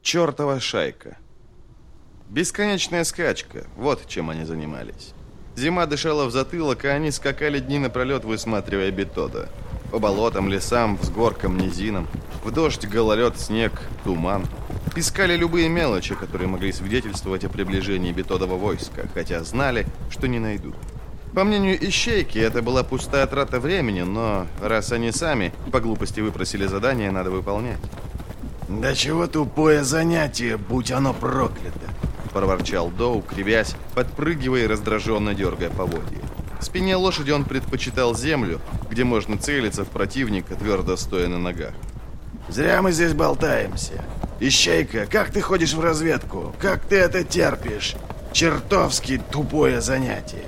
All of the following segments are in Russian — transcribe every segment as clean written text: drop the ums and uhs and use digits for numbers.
Чертова шайка. Бесконечная скачка. Вот чем они занимались. Зима дышала в затылок, а они скакали дни напролет, высматривая Бетода. По болотам, лесам, взгоркам, низинам. В дождь, гололед, снег, туман. Искали любые мелочи, которые могли свидетельствовать о приближении Бетодова войска, хотя знали, что не найдут. По мнению ищейки, это была пустая трата времени, но раз они сами по глупости выпросили задание, надо выполнять. «Да чего тупое занятие, будь оно проклято!» — проворчал Доу, кривясь, подпрыгивая и раздраженно дергая поводья. Спине лошади он предпочитал землю, где можно целиться в противника, твердо стоя на ногах. «Зря мы здесь болтаемся. Ищейка, как ты ходишь в разведку? Как ты это терпишь? Чертовски тупое занятие!»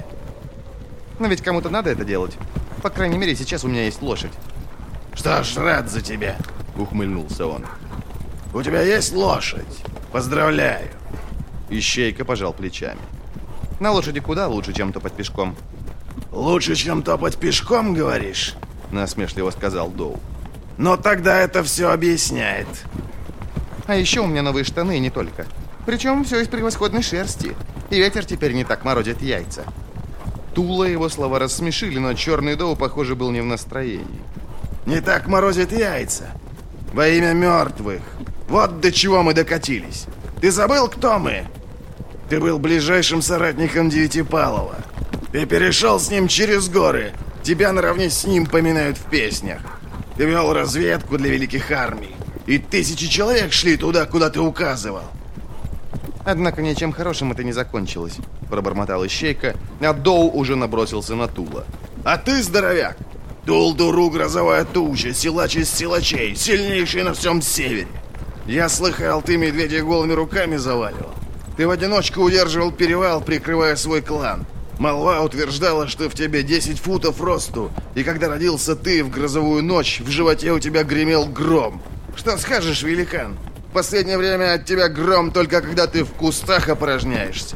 Но ведь кому-то надо это делать. По крайней мере, сейчас у меня есть лошадь. «Что ж, рад за тебя!» — ухмыльнулся он. «У тебя есть лошадь? Поздравляю!» Ищейка пожал плечами. На лошади куда лучше, чем топать пешком. «Лучше, чем топать пешком, говоришь?» — насмешливо сказал Доу. «Но тогда это все объясняет». А еще у меня новые штаны, и не только. Причем все из превосходной шерсти. И ветер теперь не так морозит яйца. Тула его слова рассмешили, но черный Доу, похоже, был не в настроении. «Не так морозит яйца. Во имя мертвых. Вот до чего мы докатились. Ты забыл, кто мы? Ты был ближайшим соратником Девятипалова. Ты перешел с ним через горы. Тебя наравне с ним поминают в песнях. Ты вел разведку для великих армий. И тысячи человек шли туда, куда ты указывал. Однако ничем хорошим это не закончилось», — пробормотал ищейка, а Доу уже набросился на Тула. А ты, здоровяк, Тул-Дуру, грозовая туча, силач из силачей, сильнейший на всем севере. Я слыхал, ты медведя голыми руками заваливал. Ты в одиночку удерживал перевал, прикрывая свой клан. Молва утверждала, что в тебе 10 футов росту, и когда родился ты в грозовую ночь, в животе у тебя гремел гром. Что скажешь, великан? В последнее время от тебя гром только когда ты в кустах опорожняешься.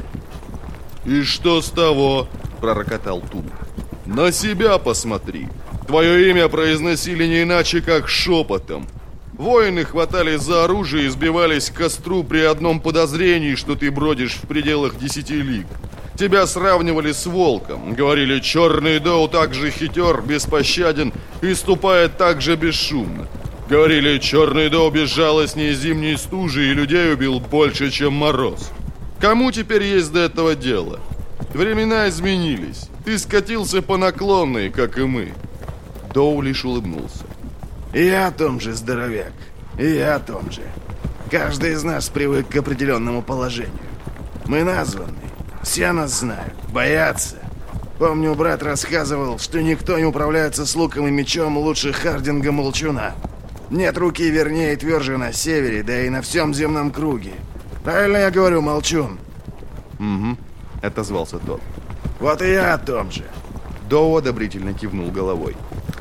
«И что с того?» – пророкотал Тул. «На себя посмотри. Твое имя произносили не иначе, как шепотом. Воины хватались за оружие и сбивались к костру при одном подозрении, что ты бродишь в пределах 10 лиг. Тебя сравнивали с волком. Говорили, черный Доу так же хитер, беспощаден и ступает так же бесшумно. Говорили, черный Доу безжалостнее зимней стужи и людей убил больше, чем мороз. Кому теперь есть до этого дело? Времена изменились. Ты скатился по наклонной, как и мы». Доу лишь улыбнулся. И я о том же, здоровяк. И я о том же. Каждый из нас привык к определенному положению. Мы названы. Все нас знают. Боятся. Помню, брат рассказывал, что никто не управляется с луком и мечом лучше Хардинга Молчуна. Нет руки вернее и тверже на севере, да и на всем земном круге. Правильно я говорю, Молчун? «Угу», — отозвался тот. Вот и я о том же. Доу одобрительно кивнул головой.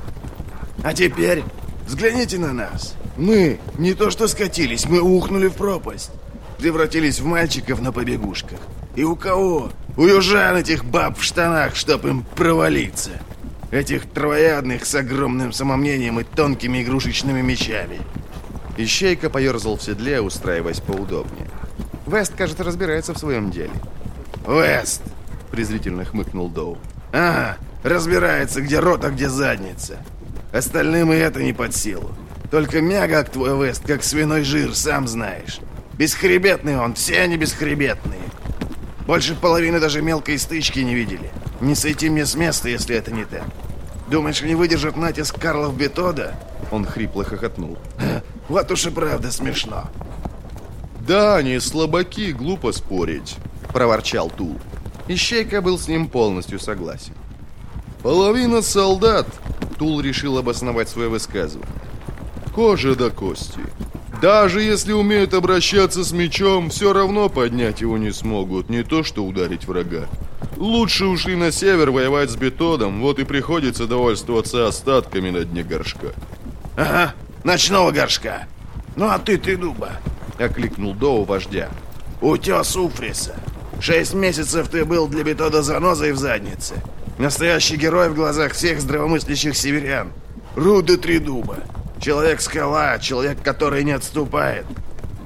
А теперь взгляните на нас. Мы не то что скатились, мы ухнули в пропасть. Превратились в мальчиков на побегушках. И у кого? У южан этих баб в штанах, чтоб им провалиться. Этих травоядных с огромным самомнением и тонкими игрушечными мечами. Ищейка поерзал в седле, устраиваясь поудобнее. Вест, кажется, разбирается в своем деле. Вест, презрительно хмыкнул Доу. Ага, разбирается, где рот, а где задница. Остальным и это не под силу. Только мягок твой Вест, как свиной жир, сам знаешь. Бесхребетный он, все они бесхребетные. Больше половины даже мелкой стычки не видели. Не сойти мне с места, если это не так. Думаешь, не выдержат натиск Карлов Бетода? Он хрипло хохотнул. Вот уж и правда смешно. «Да, они слабаки, глупо спорить», — проворчал Тул. Ищейка был с ним полностью согласен. «Половина солдат», — Тул решил обосновать свое высказывание, — «кожа до кости. Даже если умеют обращаться с мечом, все равно поднять его не смогут, не то что ударить врага. Лучше ушли на север воевать с Бетодом, вот и приходится довольствоваться остатками на дне горшка». Ага, ночного горшка. Ну а ты дуба, — окликнул Доу вождя. Утес Уфриса. 6 месяцев ты был для Бетода занозой в заднице. Настоящий герой в глазах всех здравомыслящих северян. Руда Тридуба. Человек-скала, человек, который не отступает.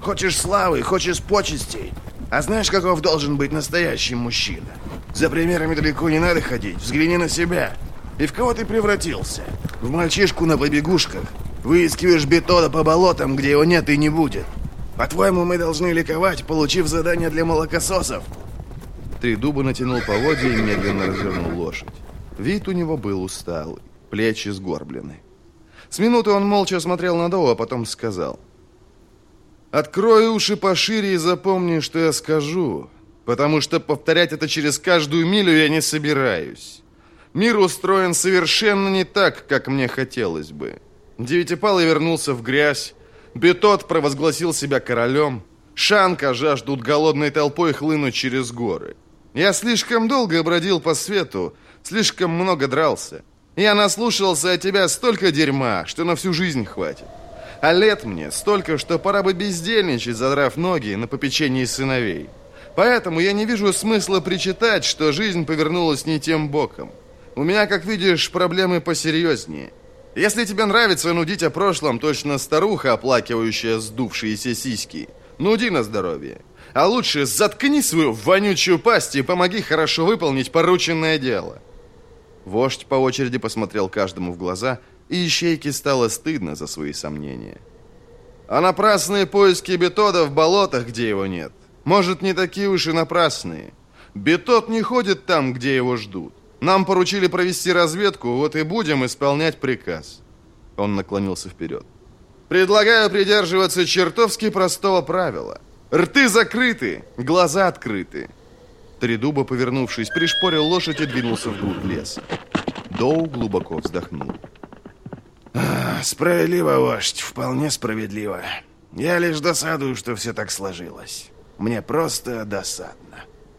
Хочешь славы, хочешь почестей. А знаешь, каков должен быть настоящий мужчина? За примерами далеко не надо ходить, взгляни на себя. И в кого ты превратился? В мальчишку на побегушках. Выискиваешь Бетода по болотам, где его нет и не будет. По-твоему, мы должны ликовать, получив задание для молокососов? Тридуба натянул поводья и медленно развернул лошадь. Вид у него был усталый, плечи сгорблены. С минуты он молча смотрел на Доу, а потом сказал: «Открой уши пошире и запомни, что я скажу, потому что повторять это через каждую милю я не собираюсь. Мир устроен совершенно не так, как мне хотелось бы. Девятипалый вернулся в грязь, Бетод провозгласил себя королем, Шанка жаждут голодной толпой хлынуть через горы. Я слишком долго бродил по свету, слишком много дрался. Я наслушался от тебя столько дерьма, что на всю жизнь хватит. А лет мне столько, что пора бы бездельничать, задрав ноги на попечении сыновей. Поэтому я не вижу смысла причитать, что жизнь повернулась не тем боком. У меня, как видишь, проблемы посерьезнее. Если тебе нравится нудить о прошлом, точно старуха, оплакивающая сдувшиеся сиськи, нуди на здоровье. А лучше заткни свою вонючую пасть и помоги хорошо выполнить порученное дело». Вождь по очереди посмотрел каждому в глаза, и Ищейке стало стыдно за свои сомнения. «А напрасные поиски Бетода в болотах, где его нет, может, не такие уж и напрасные. Бетод не ходит там, где его ждут. Нам поручили провести разведку, вот и будем исполнять приказ». Он наклонился вперед. «Предлагаю придерживаться чертовски простого правила. Рты закрыты, глаза открыты». Тридуба, повернувшись, пришпорил лошадь и двинулся вглубь леса. Доу глубоко вздохнул. Справедливо, вождь, вполне справедливо. Я лишь досадую, что все так сложилось. Мне просто досадно.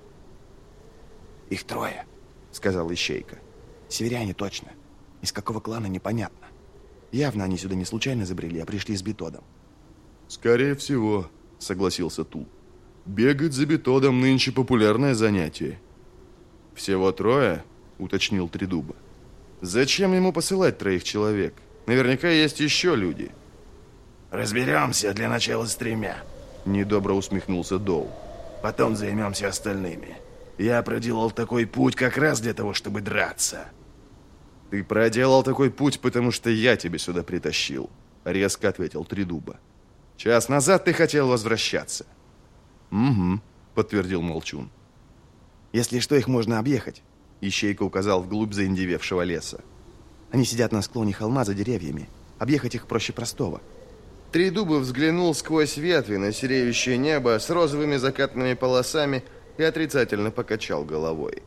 «Их трое», — сказал Ищейка. «Северяне точно. Из какого клана непонятно. Явно они сюда не случайно забрели, а пришли с Бетодом». «Скорее всего», — согласился Тул. «Бегать за Бетодом нынче популярное занятие». «Всего трое?» — уточнил Тридуба. «Зачем ему посылать 3 человек? Наверняка есть еще люди». «Разберемся для начала с 3», — недобро усмехнулся Доу. «Потом займемся остальными. Я проделал такой путь как раз для того, чтобы драться». «Ты проделал такой путь, потому что я тебя сюда притащил», — резко ответил Тридуба. «Час назад ты хотел возвращаться». «Угу», — подтвердил Молчун. «Если что, их можно объехать», — Ищейка указал вглубь заиндевевшего леса. «Они сидят на склоне холма за деревьями. Объехать их проще простого». Тридуба взглянул сквозь ветви на сереющее небо с розовыми закатными полосами и отрицательно покачал головой.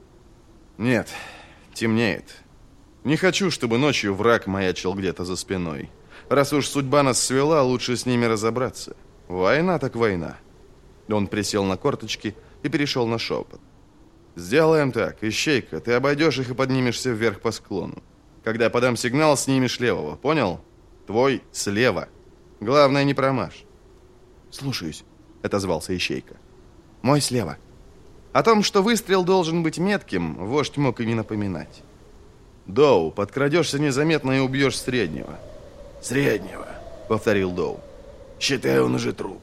«Нет, темнеет. Не хочу, чтобы ночью враг маячил где-то за спиной. Раз уж судьба нас свела, лучше с ними разобраться. Война так война». Он присел на корточки и перешел на шепот. «Сделаем так. Ищейка, ты обойдешь их и поднимешься вверх по склону. Когда я подам сигнал, снимешь левого. Понял? Твой слева. Главное, не промажь». «Слушаюсь», — отозвался Ищейка. «Мой слева». О том, что выстрел должен быть метким, вождь мог и не напоминать. «Доу, подкрадешься незаметно и убьешь среднего». «Среднего», — повторил Доу. «Считай, он уже труп».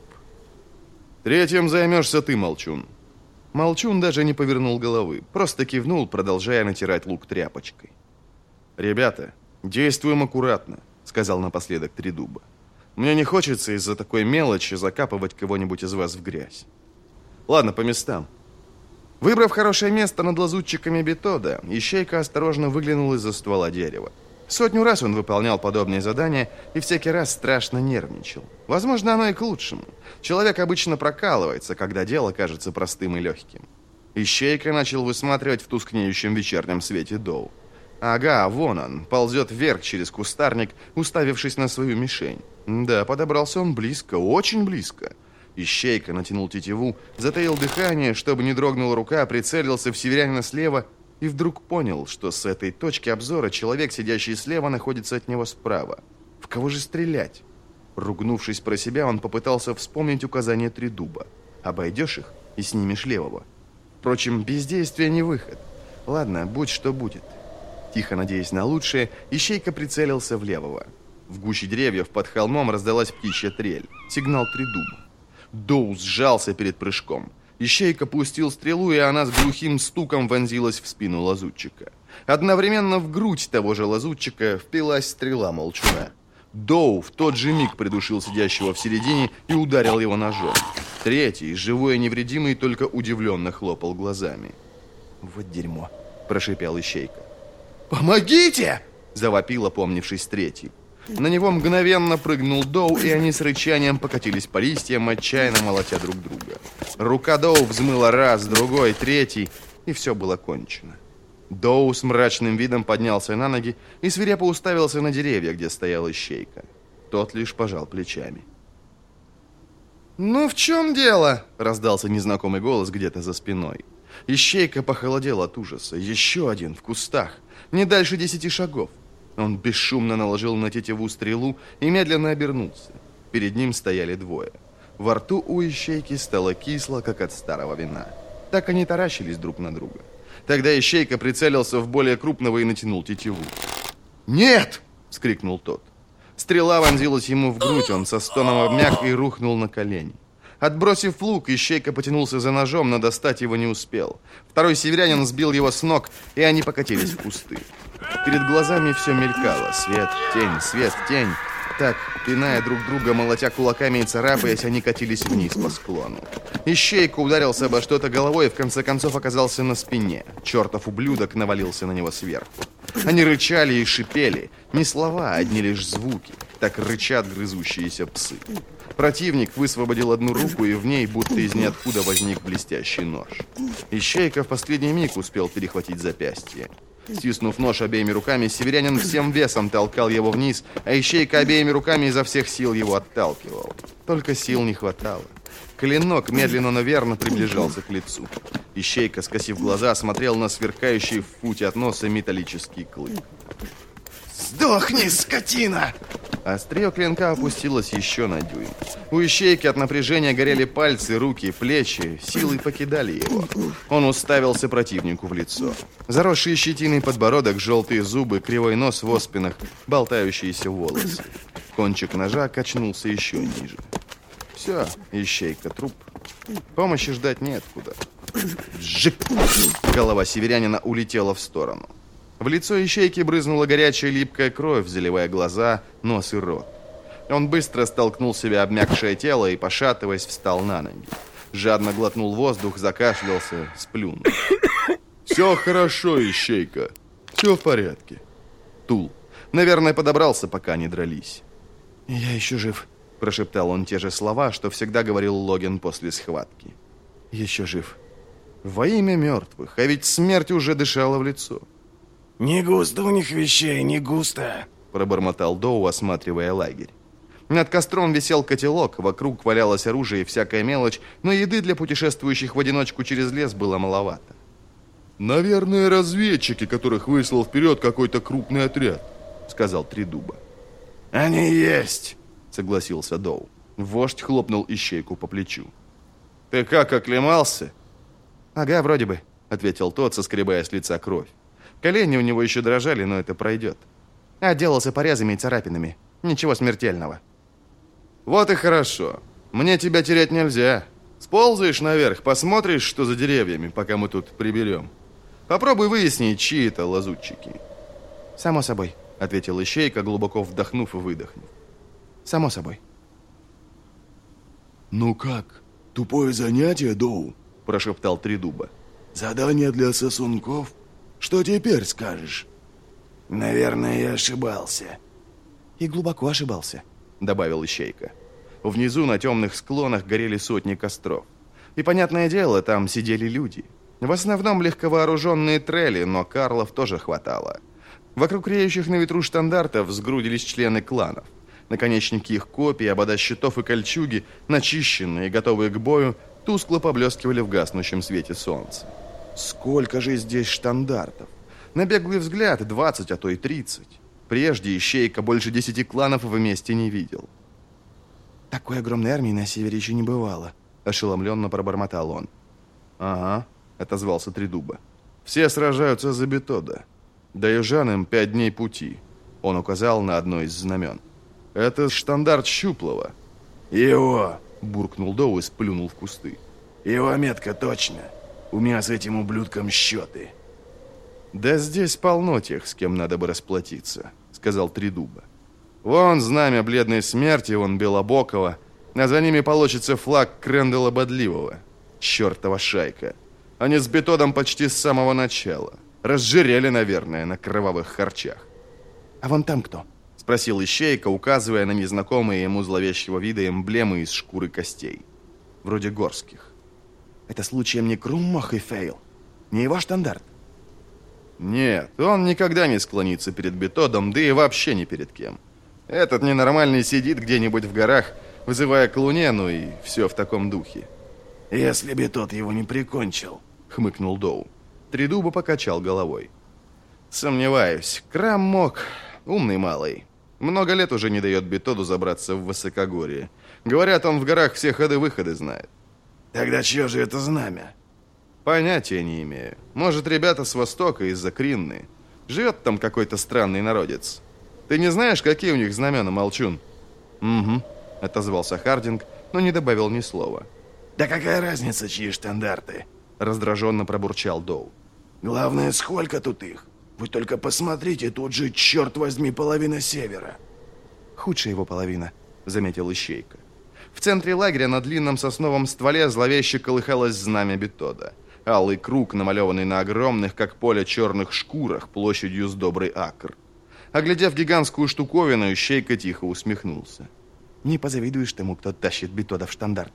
«Третьим займешься ты, Молчун». Молчун даже не повернул головы, просто кивнул, продолжая натирать лук тряпочкой. «Ребята, действуем аккуратно», — сказал напоследок Тридуба. «Мне не хочется из-за такой мелочи закапывать кого-нибудь из вас в грязь. Ладно, по местам». Выбрав хорошее место над лазутчиками Бетода, Ищейка осторожно выглянул из-за ствола дерева. 100 раз он выполнял подобные задания и всякий раз страшно нервничал. Возможно, оно и к лучшему. Человек обычно прокалывается, когда дело кажется простым и легким. Ищейка начал высматривать в тускнеющем вечернем свете Доу. Ага, вон он, ползет вверх через кустарник, уставившись на свою мишень. Да, подобрался он близко, очень близко. Ищейка натянул тетиву, затаил дыхание, чтобы не дрогнула рука, прицелился в северянина слева и вдруг понял, что с этой точки обзора человек, сидящий слева, находится от него справа. В кого же стрелять? Ругнувшись про себя, он попытался вспомнить указание Тридуба. Обойдешь их и снимешь левого. Впрочем, бездействие не выход. Ладно, будь что будет. Тихо надеясь на лучшее, Ищейка прицелился в левого. В гуще деревьев под холмом раздалась птичья трель. Сигнал Тридуба. Доу сжался перед прыжком. Ищейка пустил стрелу, и она с глухим стуком вонзилась в спину лазутчика. Одновременно в грудь того же лазутчика впилась стрела молчуна. Доу в тот же миг придушил сидящего в середине и ударил его ножом. Третий, живой и невредимый, только удивленно хлопал глазами. Вот дерьмо, прошипел Ищейка. «Помогите!» – завопил, опомнившись третий. На него мгновенно прыгнул Доу, и они с рычанием покатились по листьям, отчаянно молотя друг друга. Рука Доу взмыла раз, другой, третий, и все было кончено. Доу с мрачным видом поднялся на ноги и свирепо уставился на деревья, где стоял Ищейка. Тот лишь пожал плечами. «Ну в чем дело?» – раздался незнакомый голос где-то за спиной. Ищейка похолодел от ужаса. Еще один, в кустах, не дальше 10 шагов. Он бесшумно наложил на тетиву стрелу и медленно обернулся. Перед ним стояли двое. Во рту у Ищейки стало кисло, как от старого вина. Так они таращились друг на друга. Тогда Ищейка прицелился в более крупного и натянул тетиву. «Нет!» — вскрикнул тот. Стрела вонзилась ему в грудь, он со стоном обмяк и рухнул на колени. Отбросив лук, Ищейка потянулся за ножом, но достать его не успел. Второй северянин сбил его с ног, и они покатились в кусты. Перед глазами все мелькало. Свет, тень. Так, пиная друг друга, молотя кулаками и царапаясь, они катились вниз по склону. Ищейка ударился обо что-то головой и в конце концов оказался на спине. Чертов ублюдок навалился на него сверху. Они рычали и шипели. Не слова, а одни лишь звуки. Так рычат грызущиеся псы. Противник высвободил одну руку, и в ней, будто из ниоткуда, возник блестящий нож. Ищейка в последний миг успел перехватить запястье. Стиснув нож обеими руками, северянин всем весом толкал его вниз, а Ищейка обеими руками изо всех сил его отталкивал. Только сил не хватало. Клинок медленно, но верно приближался к лицу. Ищейка, скосив глаза, смотрел на сверкающий в футе от носа металлический клык. «Сдохни, скотина!» Острие клинка опустилось еще на дюйм. У Ищейки от напряжения горели пальцы, руки, плечи, силы покидали его. Он уставился противнику в лицо. Заросший щетиной подбородок, желтые зубы, кривой нос в оспинах, болтающиеся волосы. Кончик ножа качнулся еще ниже. Все, Ищейка труп. Помощи ждать неоткуда. Вжик! Голова северянина улетела в сторону. В лицо Ищейки брызнула горячая липкая кровь, заливая глаза, нос и рот. Он быстро столкнул в себя обмякшее тело и, пошатываясь, встал на ноги. Жадно глотнул воздух, закашлялся, сплюнул. «Все хорошо, Ищейка. Все в порядке». Тул. Наверное, подобрался, пока они дрались. «Я еще жив», — прошептал он те же слова, что всегда говорил Логин после схватки. «Еще жив». Во имя мертвых, а ведь смерть уже дышала в лицо. «Не густо у них вещей, не густо», — пробормотал Доу, осматривая лагерь. Над костром висел котелок, вокруг валялось оружие и всякая мелочь, но еды для путешествующих в одиночку через лес было маловато. «Наверное, разведчики, которых выслал вперед какой-то крупный отряд», — сказал Тридуба. «Они есть», — согласился Доу. Вождь хлопнул Ищейку по плечу. «Ты как, оклемался?» «Ага, вроде бы», — ответил тот, соскребая с лица кровь. Колени у него еще дрожали, но это пройдет. Отделался порезами и царапинами. Ничего смертельного. Вот и хорошо. Мне тебя терять нельзя. Сползаешь наверх, посмотришь, что за деревьями, пока мы тут приберем. Попробуй выяснить, чьи это лазутчики. Само собой, ответил Ищейка, глубоко вдохнув и выдохнув. Само собой. «Ну как, тупое занятие, Доу?» – прошептал Тридуба. «Задание для сосунков? Что теперь скажешь?» «Наверное, я ошибался». «И глубоко ошибался», — добавил Ищейка. Внизу на темных склонах горели сотни костров. И, понятное дело, там сидели люди. В основном легковооруженные трелли, но карлов тоже хватало. Вокруг реющих на ветру штандартов сгрудились члены кланов. Наконечники их копий, обода щитов и кольчуги, начищенные и готовые к бою, тускло поблескивали в гаснущем свете солнца. Сколько же здесь штандартов! На беглый взгляд 20, а то и 30. Прежде Ищейка больше 10 кланов вместе не видел. «Такой огромной армии на севере еще не бывало», — ошеломленно пробормотал он. «Ага», — отозвался Тридуба. «Все сражаются за Бетода. До южан им 5 дней пути». Он указал на одно из знамен. «Это штандарт Щуплого». «Его!» — буркнул Доу и сплюнул в кусты. Его метка точно. У меня с этим ублюдком счеты. «Да здесь полно тех, с кем надо бы расплатиться», — сказал Тридуба. «Вон знамя бледной смерти, вон Белобокова, а за ними получится флаг Крендела Бодливого. Чертова шайка. Они с Бетодом почти с самого начала. Разжирели, наверное, на кровавых харчах». А вон там кто? — спросил Ищейка, указывая на незнакомые ему зловещего вида эмблемы из шкуры костей. Вроде горских. Это случаем не Круммах и Фейл? Не его штандарт? Нет, он никогда не склонится перед Бетодом, да и вообще ни перед кем. Этот ненормальный сидит где-нибудь в горах, вызывая к луне, ну и все в таком духе. Если бы тот его не прикончил, Хмыкнул Доу. Тридуба покачал головой. Сомневаюсь, Крам мог. Умный малый. Много лет уже не дает Бетоду забраться в высокогорье. Говорят, он в горах все ходы-выходы знает. Тогда чье же это знамя? Понятия не имею. Может, ребята с востока, из-за Кринны. Живет там какой-то странный народец. Ты не знаешь, какие у них знамена, Молчун? Угу, отозвался Хардинг, но не добавил ни слова. Да какая разница, чьи штандарты? Раздраженно пробурчал Доу. Главное, сколько тут их? Вы только посмотрите, тут же, черт возьми, половина севера. Худшая его половина, заметил Ищейка. В центре лагеря на длинном сосновом стволе зловеще колыхалось знамя Бетода. Алый круг, намалеванный на огромных, как поле, черных шкурах, площадью с добрый акр. Оглядев гигантскую штуковину, Ищейка тихо усмехнулся. Не позавидуешь тому, кто тащит Бетода в штандарт.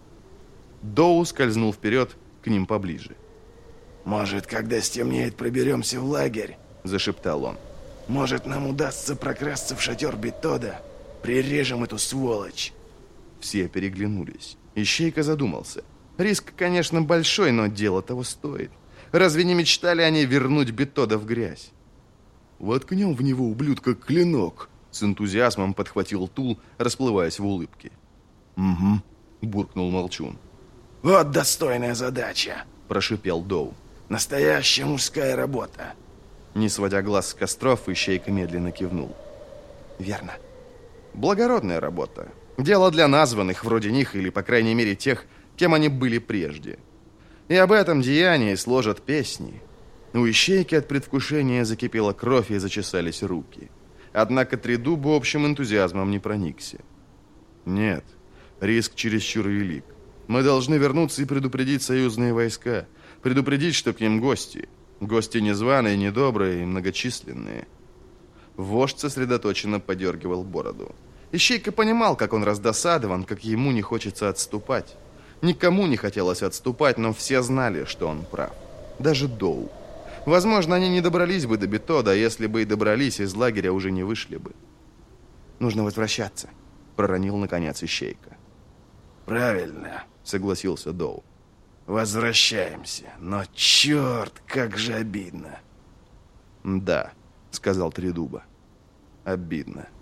Доу скользнул вперед, к ним поближе. Может, когда стемнеет, проберемся в лагерь? Зашептал он. Может, нам удастся прокрасться в шатер Бетода? Прирежем эту сволочь. Все переглянулись. Ищейка задумался. Риск, конечно, большой, но дело того стоит. Разве не мечтали они вернуть Бетода в грязь? «Воткнем в него, ублюдка, клинок!» С энтузиазмом подхватил Тул, расплываясь в улыбке. Угу, буркнул Молчун. Вот достойная задача, Прошипел Доу. Настоящая мужская работа. Не сводя глаз с костров, Ищейка медленно кивнул. верно. Благородная работа. Дело для названных, вроде них, или, по крайней мере, тех, кем они были прежде. И об этом деянии сложат песни. У Ищейки от предвкушения закипела кровь и зачесались руки. Однако Тридуба общим энтузиазмом не проникся. Нет, риск чересчур велик. Мы должны вернуться и предупредить союзные войска. Предупредить, что к ним гости. Гости незваные, недобрые и многочисленные. Вождь сосредоточенно подергивал бороду. Ищейка понимал, как он раздосадован, как ему не хочется отступать. Никому не хотелось отступать, но все знали, что он прав. Даже Доу. Возможно, они не добрались бы до Бетода, а если бы и добрались, из лагеря уже не вышли бы. Нужно возвращаться, проронил наконец Ищейка. Правильно, согласился Доу. Возвращаемся, но черт, как же обидно. Да, сказал Тридуба. Обидно.